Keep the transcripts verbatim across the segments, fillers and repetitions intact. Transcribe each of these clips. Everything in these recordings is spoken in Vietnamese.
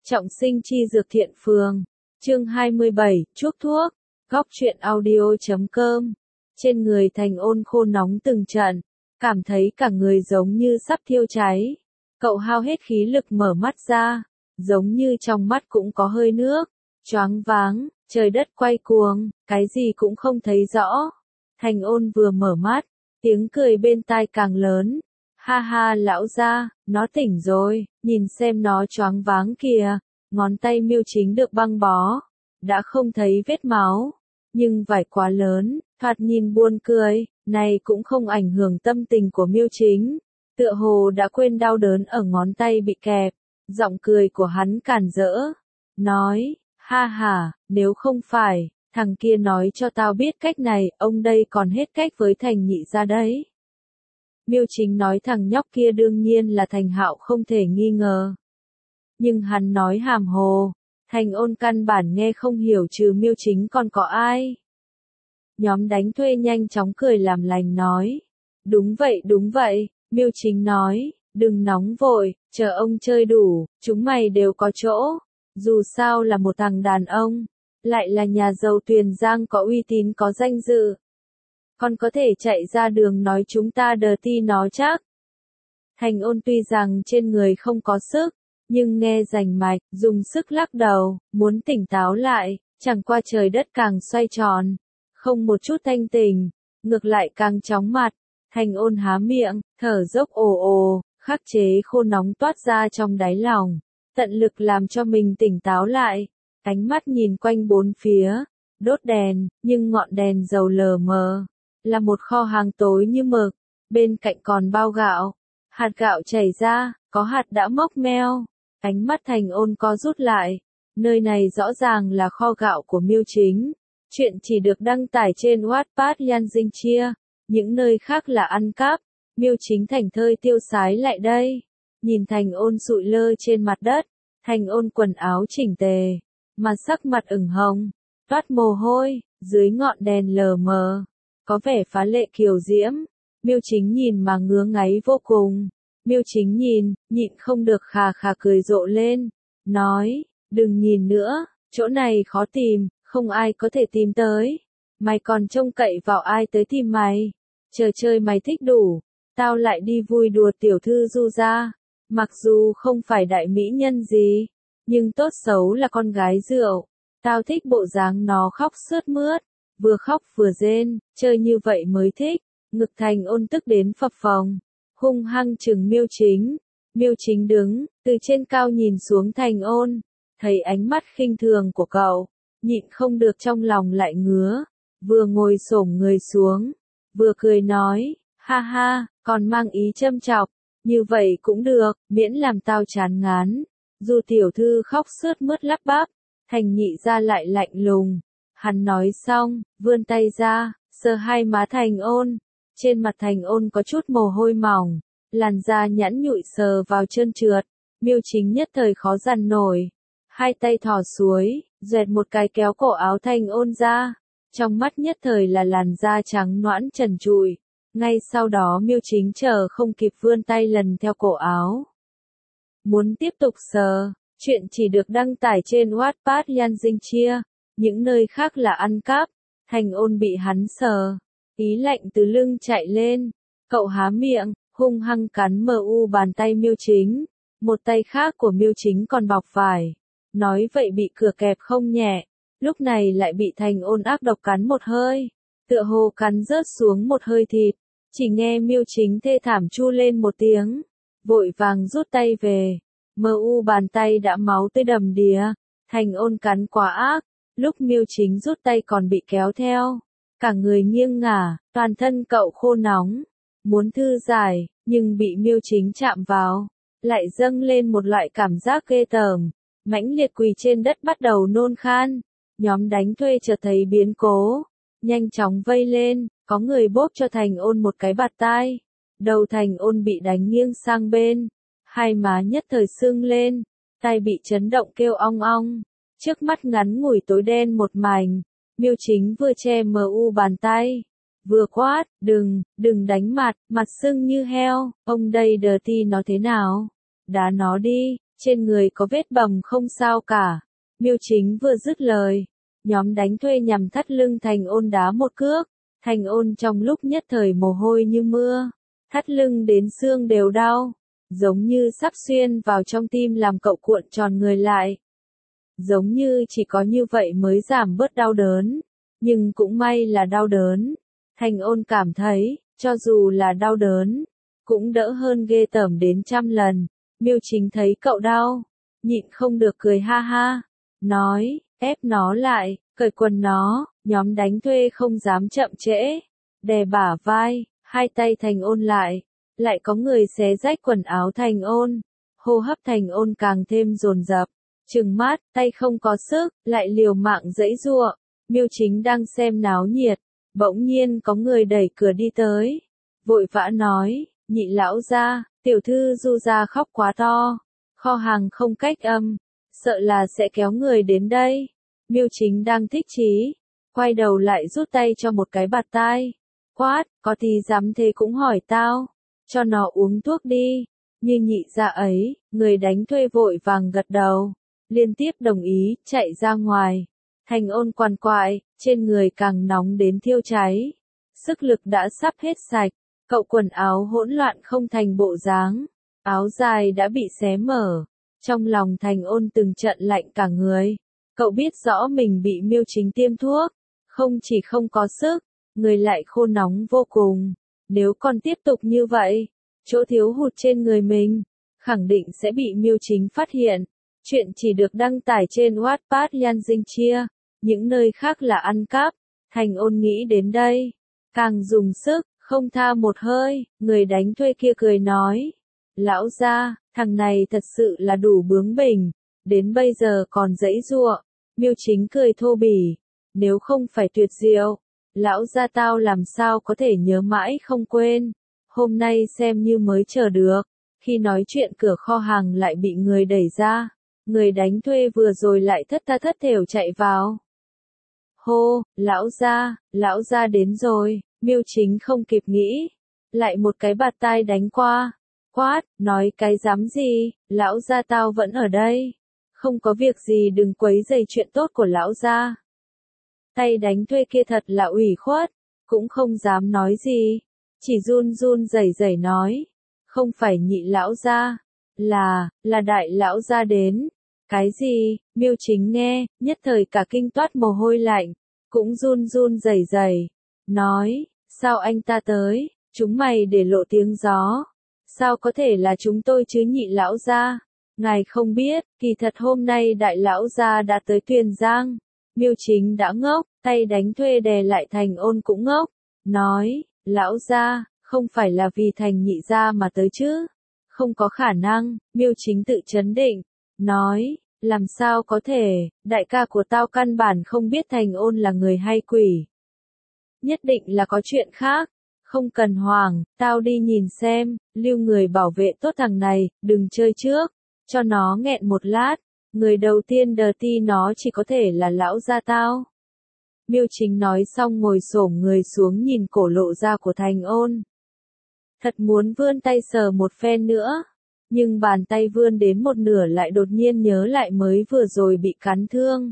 Trọng sinh chi dược thiện phường. Chương hai mươi bảy, chuốc thuốc. Góc truyện audio chấm com. Trên người Thành Ôn khô nóng từng trận, cảm thấy cả người giống như sắp thiêu cháy. Cậu hao hết khí lực mở mắt ra, giống như trong mắt cũng có hơi nước, choáng váng, trời đất quay cuồng, cái gì cũng không thấy rõ. Thành Ôn vừa mở mắt, tiếng cười bên tai càng lớn. Ha ha lão gia, nó tỉnh rồi, nhìn xem nó choáng váng kìa, ngón tay Miêu Chính được băng bó, đã không thấy vết máu, nhưng vải quá lớn, thoạt nhìn buồn cười, này cũng không ảnh hưởng tâm tình của Miêu Chính, tựa hồ đã quên đau đớn ở ngón tay bị kẹp, giọng cười của hắn cản rỡ, nói, ha ha, nếu không phải, thằng kia nói cho tao biết cách này, ông đây còn hết cách với Thành nhị gia đấy. Miêu Chính nói thằng nhóc kia đương nhiên là Thành Hạo không thể nghi ngờ. Nhưng hắn nói hàm hồ, Thành Ôn căn bản nghe không hiểu trừ Miêu Chính còn có ai. Nhóm đánh thuê nhanh chóng cười làm lành nói. Đúng vậy đúng vậy, Miêu Chính nói, đừng nóng vội, chờ ông chơi đủ, chúng mày đều có chỗ. Dù sao là một thằng đàn ông, lại là nhà giàu Tuyền Giang có uy tín có danh dự. Còn có thể chạy ra đường nói chúng ta đờ ti nó chắc. Thành Ôn tuy rằng trên người không có sức, nhưng nghe rành mạch, dùng sức lắc đầu, muốn tỉnh táo lại, chẳng qua trời đất càng xoay tròn, không một chút thanh tình, ngược lại càng chóng mặt. Thành Ôn há miệng, thở dốc ồ ồ, khắc chế khô nóng toát ra trong đáy lòng, tận lực làm cho mình tỉnh táo lại, ánh mắt nhìn quanh bốn phía, đốt đèn, nhưng ngọn đèn dầu lờ mờ, là một kho hàng tối như mực, bên cạnh còn bao gạo, hạt gạo chảy ra, có hạt đã mốc meo, ánh mắt Thành Ôn co rút lại, nơi này rõ ràng là kho gạo của Miêu Chính, chuyện chỉ được đăng tải trên Wattpad Yan Dinh Chia, những nơi khác là ăn cắp, Miêu Chính thành thơi tiêu sái lại đây, nhìn Thành Ôn sụi lơ trên mặt đất, Thành Ôn quần áo chỉnh tề, mà sắc mặt ửng hồng, toát mồ hôi, dưới ngọn đèn lờ mờ, có vẻ phá lệ kiều diễm, Miêu Chính nhìn mà ngứa ngáy vô cùng. Miêu Chính nhìn, nhịn không được khà khà cười rộ lên, nói, đừng nhìn nữa, chỗ này khó tìm, không ai có thể tìm tới, mày còn trông cậy vào ai tới tìm mày, chờ chơi mày thích đủ, tao lại đi vui đùa tiểu thư Du gia, mặc dù không phải đại mỹ nhân gì, nhưng tốt xấu là con gái rượu, tao thích bộ dáng nó khóc sướt mướt, vừa khóc vừa rên, chơi như vậy mới thích, ngực Thành Ôn tức đến phập phồng. Hung hăng chừng Miêu Chính, Miêu Chính đứng, từ trên cao nhìn xuống Thành Ôn, thấy ánh mắt khinh thường của cậu, nhịn không được trong lòng lại ngứa, vừa ngồi xổm người xuống, vừa cười nói, ha ha, còn mang ý châm chọc, như vậy cũng được, miễn làm tao chán ngán, dù tiểu thư khóc sướt mướt lắp bắp, Thành nhị ra lại lạnh lùng, hắn nói xong, vươn tay ra, sờ hai má Thành Ôn. Trên mặt Thành Ôn có chút mồ hôi mỏng, làn da nhẵn nhụi sờ vào trơn trượt, Miêu Chính nhất thời khó dằn nổi, hai tay thò suối, dẹt một cái kéo cổ áo Thành Ôn ra, trong mắt nhất thời là làn da trắng nõn trần trụi, ngay sau đó Miêu Chính chờ không kịp vươn tay lần theo cổ áo. Muốn tiếp tục sờ, chuyện chỉ được đăng tải trên Wattpad Yan Dinh Chia, những nơi khác là ăn cắp, Thành Ôn bị hắn sờ. Ý lạnh từ lưng chạy lên, cậu há miệng, hung hăng cắn mờ u bàn tay Miêu Chính, một tay khác của Miêu Chính còn bọc vải, nói vậy bị cửa kẹp không nhẹ, lúc này lại bị Thành Ôn ác độc cắn một hơi, tựa hồ cắn rớt xuống một hơi thịt, chỉ nghe Miêu Chính thê thảm chu lên một tiếng, vội vàng rút tay về, mờ u bàn tay đã máu tươi đầm đìa, Thành Ôn cắn quá ác, lúc Miêu Chính rút tay còn bị kéo theo. Cả người nghiêng ngả, toàn thân cậu khô nóng, muốn thư giải, nhưng bị Miêu Chính chạm vào, lại dâng lên một loại cảm giác ghê tởm, mãnh liệt quỳ trên đất bắt đầu nôn khan, nhóm đánh thuê chợt thấy biến cố, nhanh chóng vây lên, có người bóp cho Thành Ôn một cái bạt tai, đầu Thành Ôn bị đánh nghiêng sang bên, hai má nhất thời sưng lên, tai bị chấn động kêu ong ong, trước mắt ngắn ngủi tối đen một mảnh. Miêu Chính vừa che mờ u bàn tay, vừa quát, đừng, đừng đánh mặt, mặt sưng như heo, ông đây đờ ti nó thế nào, đá nó đi, trên người có vết bầm không sao cả. Miêu Chính vừa dứt lời, nhóm đánh thuê nhằm thắt lưng Thành Ôn đá một cước, Thành Ôn trong lúc nhất thời mồ hôi như mưa, thắt lưng đến xương đều đau, giống như sắp xuyên vào trong tim làm cậu cuộn tròn người lại. Giống như chỉ có như vậy mới giảm bớt đau đớn, nhưng cũng may là đau đớn. Thành Ôn cảm thấy, cho dù là đau đớn, cũng đỡ hơn ghê tởm đến trăm lần. Miêu Chính thấy cậu đau, nhịn không được cười ha ha, nói, ép nó lại, cởi quần nó, nhóm đánh thuê không dám chậm trễ, đè bả vai, hai tay Thành Ôn lại, lại có người xé rách quần áo Thành Ôn, hô hấp Thành Ôn càng thêm dồn dập, trừng mắt, tay không có sức, lại liều mạng giãy giụa. Miêu Chính đang xem náo nhiệt, bỗng nhiên có người đẩy cửa đi tới, vội vã nói, nhị lão gia, tiểu thư Du gia khóc quá to, kho hàng không cách âm, sợ là sẽ kéo người đến đây. Miêu Chính đang thích chí, quay đầu lại rút tay cho một cái bạt tai, quát, có thì dám thế cũng hỏi tao, cho nó uống thuốc đi. Như nhị gia ấy, người đánh thuê vội vàng gật đầu, liên tiếp đồng ý, chạy ra ngoài. Thành Ôn quằn quại, trên người càng nóng đến thiêu cháy, sức lực đã sắp hết sạch, cậu quần áo hỗn loạn không thành bộ dáng, áo dài đã bị xé mở, trong lòng Thành Ôn từng trận lạnh cả người, cậu biết rõ mình bị Miêu Chính tiêm thuốc, không chỉ không có sức, người lại khô nóng vô cùng, nếu còn tiếp tục như vậy, chỗ thiếu hụt trên người mình, khẳng định sẽ bị Miêu Chính phát hiện. Chuyện chỉ được đăng tải trên Wattpad Yan Dinh Chia, những nơi khác là ăn cắp. Thành Ôn nghĩ đến đây, càng dùng sức, không tha một hơi, người đánh thuê kia cười nói, lão gia, thằng này thật sự là đủ bướng bỉnh, đến bây giờ còn giãy giụa. Miêu Chính cười thô bỉ, nếu không phải tuyệt diệu, lão gia tao làm sao có thể nhớ mãi không quên, hôm nay xem như mới chờ được. Khi nói chuyện cửa kho hàng lại bị người đẩy ra, người đánh thuê vừa rồi lại thất tha thất thểu chạy vào. Hô, lão gia, lão gia đến rồi. Miêu Chính không kịp nghĩ, lại một cái bạt tai đánh qua, quát, nói cái dám gì, lão gia tao vẫn ở đây, không có việc gì đừng quấy rầy chuyện tốt của lão gia. Tay đánh thuê kia thật là ủy khuất, cũng không dám nói gì, chỉ run run rẩy rẩy nói, không phải nhị lão gia, là, là đại lão gia đến. Cái gì? Miêu Chính nghe, nhất thời cả kinh toát mồ hôi lạnh, cũng run run rẩy rẩy, nói, sao anh ta tới, chúng mày để lộ tiếng gió, sao có thể là chúng tôi chứ nhị lão gia, ngài không biết, kỳ thật hôm nay đại lão gia đã tới Tuyền Giang. Miêu Chính đã ngốc, tay đánh thuê đè lại Thành Ôn cũng ngốc, nói, lão gia, không phải là vì Thành nhị gia mà tới chứ, không có khả năng. Miêu Chính tự trấn định, nói, làm sao có thể, đại ca của tao căn bản không biết Thành Ôn là người hay quỷ. Nhất định là có chuyện khác, không cần hoảng, tao đi nhìn xem, lưu người bảo vệ tốt thằng này, đừng chơi trước, cho nó nghẹn một lát, người đầu tiên đờ ti nó chỉ có thể là lão gia tao. Miêu Chính nói xong ngồi xổm người xuống nhìn cổ lộ ra của Thành Ôn. Thật muốn vươn tay sờ một phen nữa, nhưng bàn tay vươn đến một nửa lại đột nhiên nhớ lại mới vừa rồi bị cắn thương.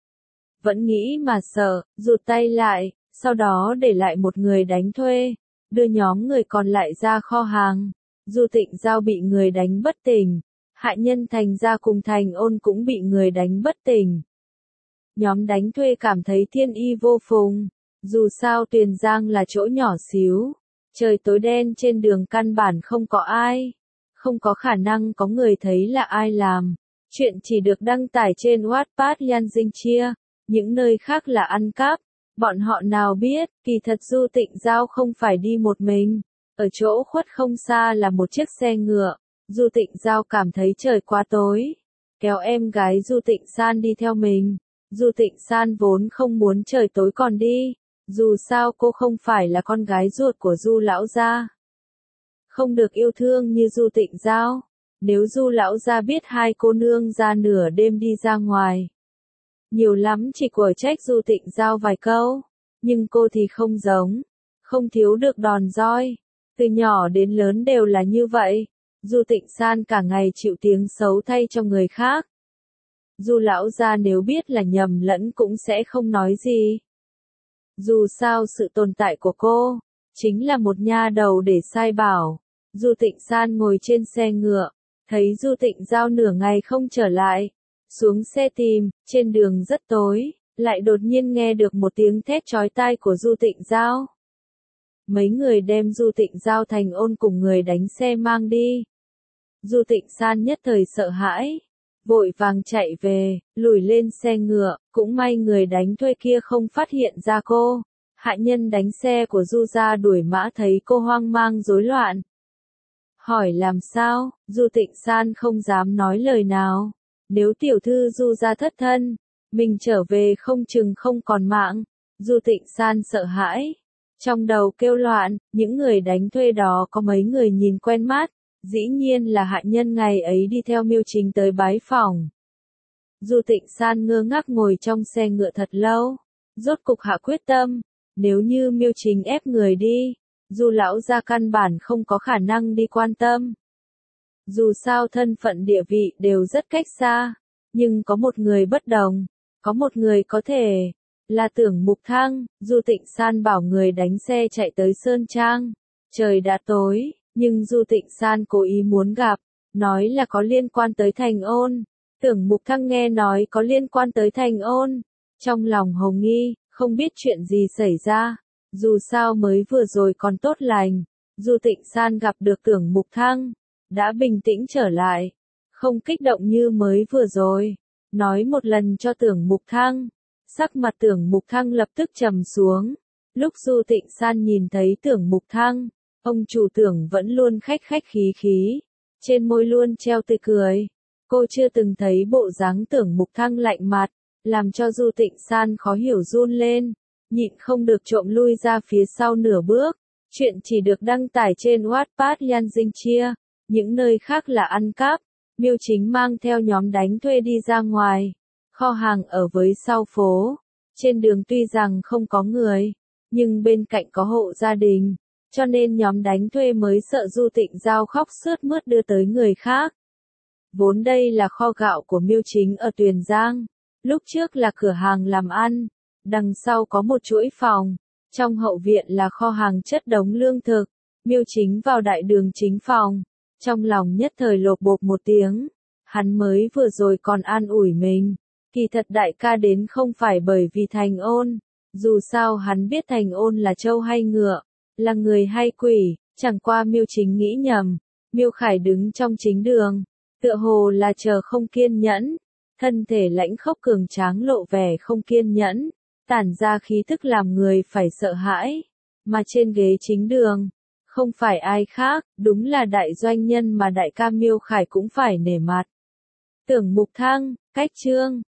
Vẫn nghĩ mà sợ, rụt tay lại, sau đó để lại một người đánh thuê, đưa nhóm người còn lại ra kho hàng. Du Tịnh Giao bị người đánh bất tỉnh, Hạ Nhân Thành Gia cùng Thành Ôn cũng bị người đánh bất tỉnh. Nhóm đánh thuê cảm thấy thiên y vô phùng, dù sao Tuyền Giang là chỗ nhỏ xíu, trời tối đen trên đường căn bản không có ai, không có khả năng có người thấy là ai làm. Chuyện chỉ được đăng tải trên Wattpad Yan Dinh Chia, những nơi khác là ăn cắp. Bọn họ nào biết, kỳ thật Du Tịnh Giao không phải đi một mình, ở chỗ khuất không xa là một chiếc xe ngựa. Du Tịnh Giao cảm thấy trời quá tối, kéo em gái Du Tịnh San đi theo mình. Du Tịnh San vốn không muốn trời tối còn đi, dù sao cô không phải là con gái ruột của Du lão gia, không được yêu thương như Du Tịnh Giao. Nếu Du lão gia biết hai cô nương ra nửa đêm đi ra ngoài, nhiều lắm chỉ quở trách Du Tịnh Giao vài câu, nhưng cô thì không giống, không thiếu được đòn roi, từ nhỏ đến lớn đều là như vậy. Du Tịnh San cả ngày chịu tiếng xấu thay cho người khác. Du lão gia nếu biết là nhầm lẫn cũng sẽ không nói gì. Dù sao sự tồn tại của cô, chính là một nha đầu để sai bảo. Du Tịnh San ngồi trên xe ngựa, thấy Du Tịnh Giao nửa ngày không trở lại. Xuống xe tìm, trên đường rất tối, lại đột nhiên nghe được một tiếng thét chói tai của Du Tịnh Giao. Mấy người đem Du Tịnh Giao thành ôn cùng người đánh xe mang đi. Du Tịnh San nhất thời sợ hãi, vội vàng chạy về, lùi lên xe ngựa, cũng may người đánh thuê kia không phát hiện ra cô. Hạ nhân đánh xe của Du gia đuổi mã thấy cô hoang mang rối loạn. Hỏi làm sao, Du Tịnh San không dám nói lời nào. Nếu tiểu thư Du gia thất thân, mình trở về không chừng không còn mạng. Du Tịnh San sợ hãi, trong đầu kêu loạn, những người đánh thuê đó có mấy người nhìn quen mắt. Dĩ nhiên là hạ nhân ngày ấy đi theo Miêu Chính tới bái phỏng. Du Tịnh San ngơ ngác ngồi trong xe ngựa thật lâu, rốt cục hạ quyết tâm, nếu như Miêu Chính ép người đi, Du lão gia căn bản không có khả năng đi quan tâm. Dù sao thân phận địa vị đều rất cách xa, nhưng có một người bất đồng, có một người có thể, là Tưởng Mục Thăng. Du Tịnh San bảo người đánh xe chạy tới Sơn Trang, trời đã tối. Nhưng Du Tịnh San cố ý muốn gặp, nói là có liên quan tới Thành Ôn. Tưởng Mục Thăng nghe nói có liên quan tới Thành Ôn, trong lòng hồng nghi, không biết chuyện gì xảy ra. Dù sao mới vừa rồi còn tốt lành, Du Tịnh San gặp được Tưởng Mục Thăng, đã bình tĩnh trở lại, không kích động như mới vừa rồi. Nói một lần cho Tưởng Mục Thăng, sắc mặt Tưởng Mục Thăng lập tức trầm xuống. Lúc Du Tịnh San nhìn thấy Tưởng Mục Thăng, ông chủ Tưởng vẫn luôn khách khách khí khí, trên môi luôn treo tươi cười. Cô chưa từng thấy bộ dáng Tưởng Mục Thăng lạnh mặt, làm cho Du Tịnh San khó hiểu run lên, nhịn không được trộm lui ra phía sau nửa bước. Chuyện chỉ được đăng tải trên Wattpad Yan Dinh Chia, những nơi khác là ăn cắp. Miêu Chính mang theo nhóm đánh thuê đi ra ngoài, kho hàng ở với sau phố. Trên đường tuy rằng không có người, nhưng bên cạnh có hộ gia đình. Cho nên nhóm đánh thuê mới sợ Du Tịnh Giao khóc sướt mướt đưa tới người khác. Vốn đây là kho gạo của Miêu Chính ở Tuyền Giang, lúc trước là cửa hàng làm ăn, đằng sau có một chuỗi phòng, trong hậu viện là kho hàng chất đống lương thực. Miêu Chính vào đại đường chính phòng, trong lòng nhất thời lột bột một tiếng, hắn mới vừa rồi còn an ủi mình, kỳ thật đại ca đến không phải bởi vì Thành Ôn, dù sao hắn biết Thành Ôn là trâu hay ngựa, là người hay quỷ, chẳng qua Miêu Chính nghĩ nhầm. Miêu Khải đứng trong chính đường, tựa hồ là chờ không kiên nhẫn, thân thể lãnh khốc cường tráng lộ vẻ không kiên nhẫn, tản ra khí thức làm người phải sợ hãi, mà trên ghế chính đường, không phải ai khác, đúng là đại doanh nhân mà đại ca Miêu Khải cũng phải nể mặt. Tưởng Mục Thăng, cách chương